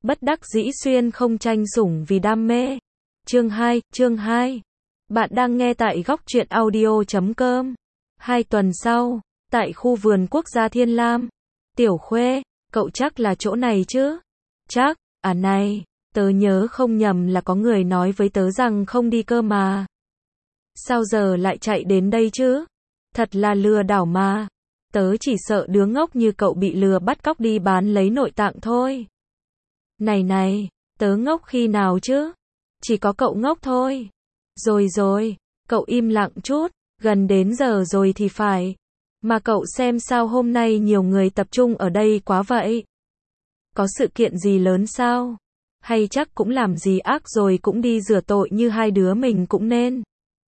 Bất đắc dĩ xuyên không tranh sủng vì đam mê. Chương 2. Bạn đang nghe tại góc truyện audio.com. 2 tuần sau, tại khu vườn quốc gia Thiên Lam. Tiểu Khuê, cậu chắc là chỗ này chứ? Chắc, này, tớ nhớ không nhầm là có người nói với tớ rằng không đi cơ mà. Sao giờ lại chạy đến đây chứ? Thật là lừa đảo mà. Tớ chỉ sợ đứa ngốc như cậu bị lừa bắt cóc đi bán lấy nội tạng thôi. Này, tớ ngốc khi nào chứ? Chỉ có cậu ngốc thôi. Rồi, cậu im lặng chút, gần đến giờ rồi thì phải. Mà cậu xem sao hôm nay nhiều người tập trung ở đây quá vậy? Có sự kiện gì lớn sao? Hay chắc cũng làm gì ác rồi cũng đi rửa tội như hai đứa mình cũng nên.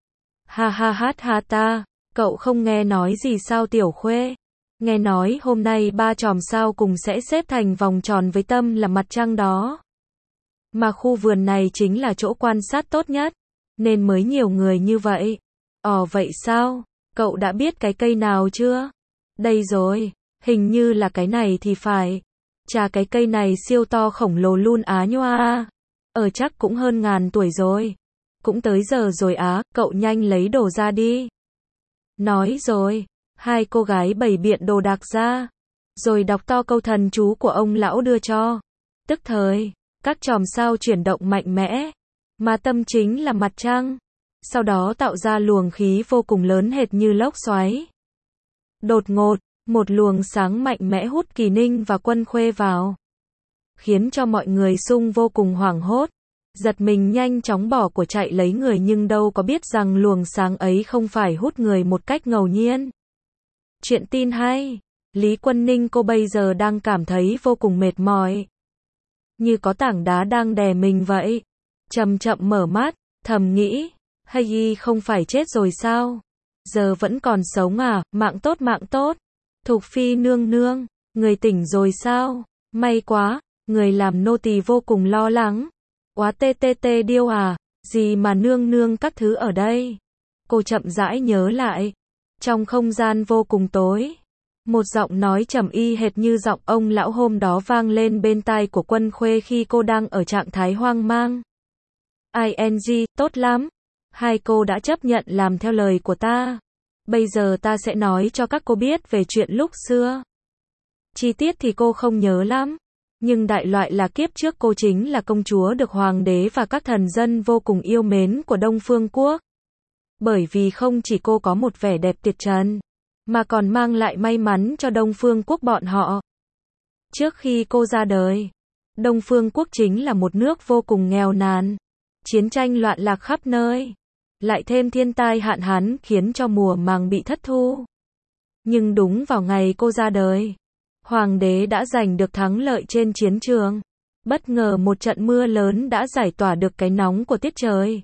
Ha ta, cậu không nghe nói gì sao Tiểu Khuê? Nghe nói hôm nay 3 chòm sao cùng sẽ xếp thành vòng tròn với tâm là mặt trăng đó. Mà khu vườn này chính là chỗ quan sát tốt nhất, nên mới nhiều người như vậy. Vậy sao? Cậu đã biết cái cây nào chưa? Đây rồi, hình như là cái này thì phải. Chà, cái cây này siêu to khổng lồ luôn á nhoa. Chắc cũng hơn 1000 tuổi rồi. Cũng tới giờ rồi á, cậu nhanh lấy đồ ra đi. Nói rồi, hai cô gái bày biện đồ đạc ra, rồi đọc to câu thần chú của ông lão đưa cho. Tức thời, các chòm sao chuyển động mạnh mẽ, mà tâm chính là mặt trăng. Sau đó tạo ra luồng khí vô cùng lớn hệt như lốc xoáy. Đột ngột, một luồng sáng mạnh mẽ hút Kỳ Ninh và Quân Khuê vào, khiến cho mọi người xung vô cùng hoảng hốt, giật mình nhanh chóng bỏ của chạy lấy người, nhưng đâu có biết rằng luồng sáng ấy không phải hút người một cách ngẫu nhiên. Chuyện tin hay, Lý Quân Ninh cô bây giờ đang cảm thấy vô cùng mệt mỏi, như có tảng đá đang đè mình vậy. Chậm chậm mở mắt, thầm nghĩ, hay không phải chết rồi sao? Giờ vẫn còn sống à? Mạng tốt. Thục Phi nương nương, người tỉnh rồi sao? May quá. Người làm nô tỳ vô cùng lo lắng. Quá tê điêu à? Gì mà nương nương các thứ ở đây? Cô chậm rãi nhớ lại. Trong không gian vô cùng tối, một giọng nói trầm y hệt như giọng ông lão hôm đó vang lên bên tai của Quân Khuê khi cô đang ở trạng thái hoang mang. Tốt lắm. Hai cô đã chấp nhận làm theo lời của ta. Bây giờ ta sẽ nói cho các cô biết về chuyện lúc xưa. Chi tiết thì cô không nhớ lắm, nhưng đại loại là kiếp trước cô chính là công chúa được hoàng đế và các thần dân vô cùng yêu mến của Đông Phương Quốc. Bởi vì không chỉ cô có một vẻ đẹp tuyệt trần, mà còn mang lại may mắn cho Đông Phương Quốc bọn họ. Trước khi cô ra đời, Đông Phương Quốc chính là một nước vô cùng nghèo nàn, chiến tranh loạn lạc khắp nơi, lại thêm thiên tai hạn hán khiến cho mùa màng bị thất thu. Nhưng đúng vào ngày cô ra đời, hoàng đế đã giành được thắng lợi trên chiến trường. Bất ngờ một trận mưa lớn đã giải tỏa được cái nóng của tiết trời,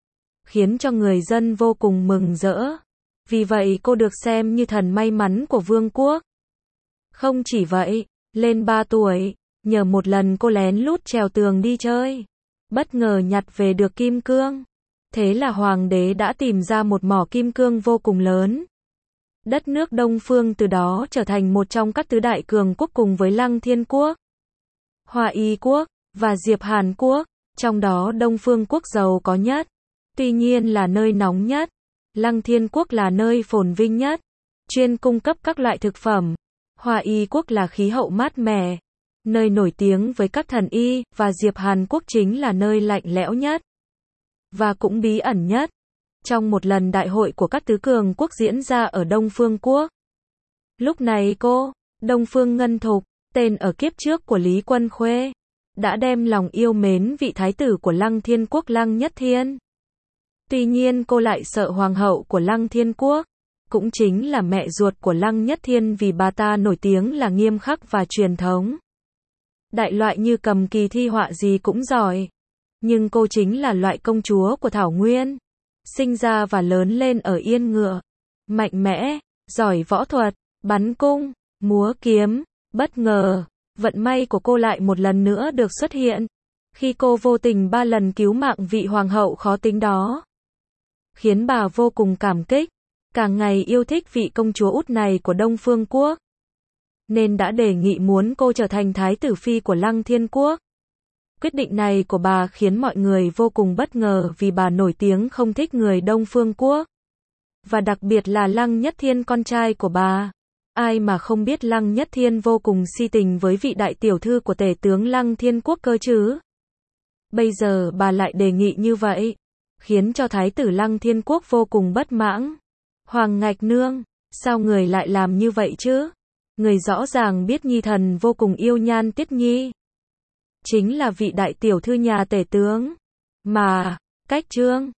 khiến cho người dân vô cùng mừng rỡ. Vì vậy cô được xem như thần may mắn của vương quốc. Không chỉ vậy, lên 3 tuổi, nhờ một lần cô lén lút trèo tường đi chơi, bất ngờ nhặt về được kim cương. Thế là hoàng đế đã tìm ra một mỏ kim cương vô cùng lớn. Đất nước Đông Phương từ đó trở thành một trong các tứ đại cường quốc cùng với Lăng Thiên Quốc, Hoa Y Quốc và Diệp Hàn Quốc. Trong đó Đông Phương Quốc giàu có nhất, tuy nhiên là nơi nóng nhất. Lăng Thiên Quốc là nơi phồn vinh nhất, chuyên cung cấp các loại thực phẩm. Hoa Y Quốc là khí hậu mát mẻ, nơi nổi tiếng với các thần y, và Diệp Hàn Quốc chính là nơi lạnh lẽo nhất và cũng bí ẩn nhất. Trong một lần đại hội của các tứ cường quốc diễn ra ở Đông Phương Quốc, lúc này cô, Đông Phương Ngân Thục, tên ở kiếp trước của Lý Quân Khuê, đã đem lòng yêu mến vị thái tử của Lăng Thiên Quốc Lăng Nhất Thiên. Tuy nhiên cô lại sợ hoàng hậu của Lăng Thiên Quốc, cũng chính là mẹ ruột của Lăng Nhất Thiên, vì bà ta nổi tiếng là nghiêm khắc và truyền thống. Đại loại như cầm kỳ thi họa gì cũng giỏi. Nhưng cô chính là loại công chúa của Thảo Nguyên, sinh ra và lớn lên ở yên ngựa, mạnh mẽ, giỏi võ thuật, bắn cung, múa kiếm. Bất ngờ, vận may của cô lại một lần nữa được xuất hiện, khi cô vô tình 3 lần cứu mạng vị hoàng hậu khó tính đó, khiến bà vô cùng cảm kích, càng ngày yêu thích vị công chúa út này của Đông Phương Quốc, nên đã đề nghị muốn cô trở thành thái tử phi của Lăng Thiên Quốc. Quyết định này của bà khiến mọi người vô cùng bất ngờ vì bà nổi tiếng không thích người Đông Phương Quốc. Và đặc biệt là Lăng Nhất Thiên con trai của bà. Ai mà không biết Lăng Nhất Thiên vô cùng si tình với vị đại tiểu thư của tể tướng Lăng Thiên Quốc cơ chứ. Bây giờ bà lại đề nghị như vậy, khiến cho thái tử Lăng Thiên Quốc vô cùng bất mãn. Hoàng Ngạch Nương, sao người lại làm như vậy chứ? Người rõ ràng biết Nhi thần vô cùng yêu Nhan Tiết Nhi. Chính là vị đại tiểu thư nhà tể tướng. Mà, cách trương,